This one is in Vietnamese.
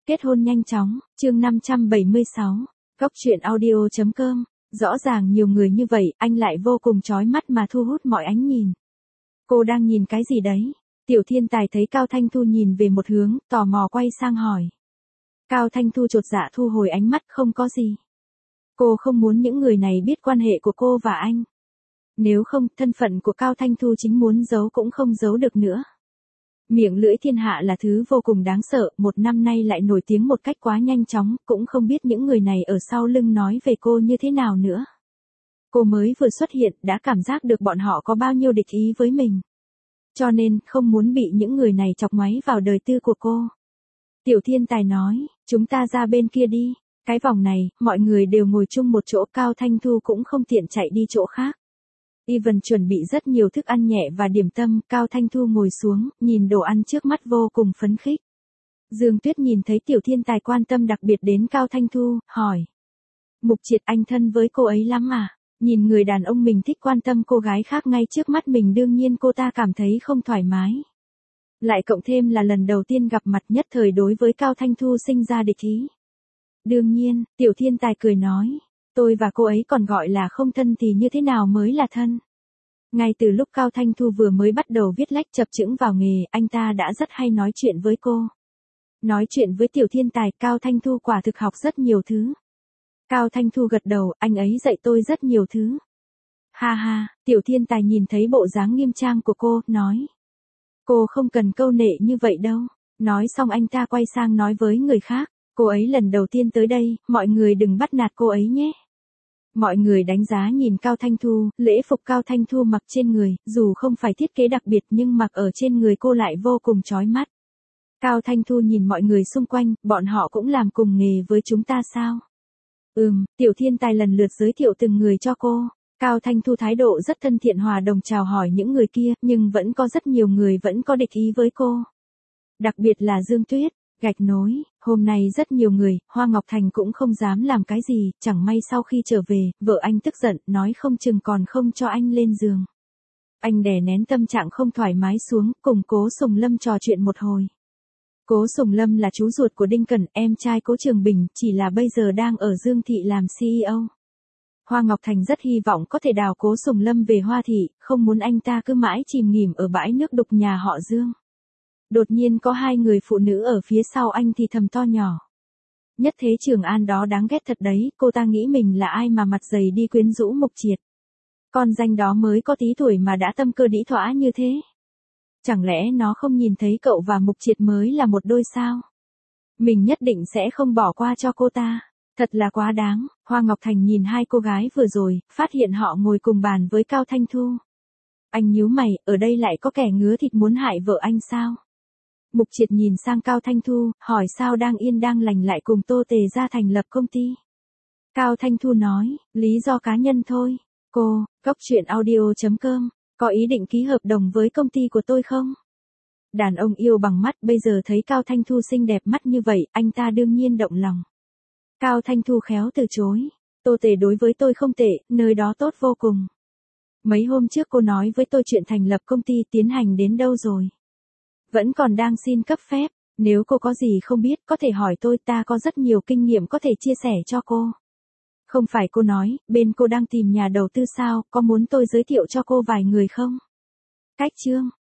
Kết hôn nhanh chóng, chương 576, Góc truyện audio.com, rõ ràng nhiều người như vậy, anh lại vô cùng chói mắt mà thu hút mọi ánh nhìn. Cô đang nhìn cái gì đấy? Tiểu Thiên Tài thấy Cao Thanh Thu nhìn về một hướng, tò mò quay sang hỏi. Cao Thanh Thu chột dạ thu hồi ánh mắt, không có gì. Cô không muốn những người này biết quan hệ của cô và anh. Nếu không, thân phận của Cao Thanh Thu chính muốn giấu cũng không giấu được nữa. Miệng lưỡi thiên hạ là thứ vô cùng đáng sợ, một năm nay lại nổi tiếng một cách quá nhanh chóng, cũng không biết những người này ở sau lưng nói về cô như thế nào nữa. Cô mới vừa xuất hiện, đã cảm giác được bọn họ có bao nhiêu địch ý với mình. Cho nên, không muốn bị những người này chọc ngoáy vào đời tư của cô. Tiểu Thiên Tài nói, chúng ta ra bên kia đi. Cái vòng này, mọi người đều ngồi chung một chỗ, Cao Thanh Thu cũng không tiện chạy đi chỗ khác. Ivan chuẩn bị rất nhiều thức ăn nhẹ và điểm tâm, Cao Thanh Thu ngồi xuống, nhìn đồ ăn trước mắt vô cùng phấn khích. Dương Tuyết nhìn thấy Tiểu Thiên Tài quan tâm đặc biệt đến Cao Thanh Thu, hỏi. Mục Triệt, anh thân với cô ấy lắm à? Nhìn người đàn ông mình thích quan tâm cô gái khác ngay trước mắt mình, đương nhiên cô ta cảm thấy không thoải mái. Lại cộng thêm là lần đầu tiên gặp mặt, nhất thời đối với Cao Thanh Thu sinh ra địch ý. Đương nhiên, Tiểu Thiên Tài cười nói. Tôi và cô ấy còn gọi là không thân thì như thế nào mới là thân? Ngay từ lúc Cao Thanh Thu vừa mới bắt đầu viết lách chập chững vào nghề, anh ta đã rất hay nói chuyện với cô. Nói chuyện với Tiểu Thiên Tài, Cao Thanh Thu quả thực học rất nhiều thứ. Cao Thanh Thu gật đầu, anh ấy dạy tôi rất nhiều thứ. Ha ha, Tiểu Thiên Tài nhìn thấy bộ dáng nghiêm trang của cô, nói. Cô không cần câu nệ như vậy đâu. Nói xong anh ta quay sang nói với người khác. Cô ấy lần đầu tiên tới đây, mọi người đừng bắt nạt cô ấy nhé. Mọi người đánh giá nhìn Cao Thanh Thu, lễ phục Cao Thanh Thu mặc trên người, dù không phải thiết kế đặc biệt nhưng mặc ở trên người cô lại vô cùng chói mắt. Cao Thanh Thu nhìn mọi người xung quanh, bọn họ cũng làm cùng nghề với chúng ta sao? Tiểu Thiên Tài lần lượt giới thiệu từng người cho cô. Cao Thanh Thu thái độ rất thân thiện hòa đồng chào hỏi những người kia, nhưng vẫn có rất nhiều người vẫn có địch ý với cô. Đặc biệt là Dương Tuyết. Gạch nối, hôm nay rất nhiều người, Hoa Ngọc Thành cũng không dám làm cái gì, chẳng may sau khi trở về, vợ anh tức giận, nói không chừng còn không cho anh lên giường. Anh đè nén tâm trạng không thoải mái xuống, cùng Cố Sùng Lâm trò chuyện một hồi. Cố Sùng Lâm là chú ruột của Đinh Cẩn, em trai Cố Trường Bình, chỉ là bây giờ đang ở Dương Thị làm CEO. Hoa Ngọc Thành rất hy vọng có thể đào Cố Sùng Lâm về Hoa Thị, không muốn anh ta cứ mãi chìm nghỉm ở bãi nước đục nhà họ Dương. Đột nhiên có hai người phụ nữ ở phía sau anh thì thầm to nhỏ. Nhất Thế Trường An đó đáng ghét thật đấy, cô ta nghĩ mình là ai mà mặt dày đi quyến rũ Mục Triệt. Con danh đó mới có tí tuổi mà đã tâm cơ đĩ thỏa như thế. Chẳng lẽ nó không nhìn thấy cậu và Mục Triệt mới là một đôi sao? Mình nhất định sẽ không bỏ qua cho cô ta. Thật là quá đáng. Hoa Ngọc Thành nhìn hai cô gái vừa rồi, phát hiện họ ngồi cùng bàn với Cao Thanh Thu. Anh nhíu mày, ở đây lại có kẻ ngứa thịt muốn hại vợ anh sao? Mục Triệt nhìn sang Cao Thanh Thu, hỏi sao đang yên đang lành lại cùng Tô Tề ra thành lập công ty. Cao Thanh Thu nói, lý do cá nhân thôi. Cô, Góc truyện audio.com, có ý định ký hợp đồng với công ty của tôi không? Đàn ông yêu bằng mắt, bây giờ thấy Cao Thanh Thu xinh đẹp mắt như vậy, anh ta đương nhiên động lòng. Cao Thanh Thu khéo từ chối. Tô Tề đối với tôi không tệ, nơi đó tốt vô cùng. Mấy hôm trước cô nói với tôi chuyện thành lập công ty tiến hành đến đâu rồi? Vẫn còn đang xin cấp phép, nếu cô có gì không biết có thể hỏi tôi, ta có rất nhiều kinh nghiệm có thể chia sẻ cho cô. Không phải cô nói, bên cô đang tìm nhà đầu tư sao, có muốn tôi giới thiệu cho cô vài người không? Cách chương,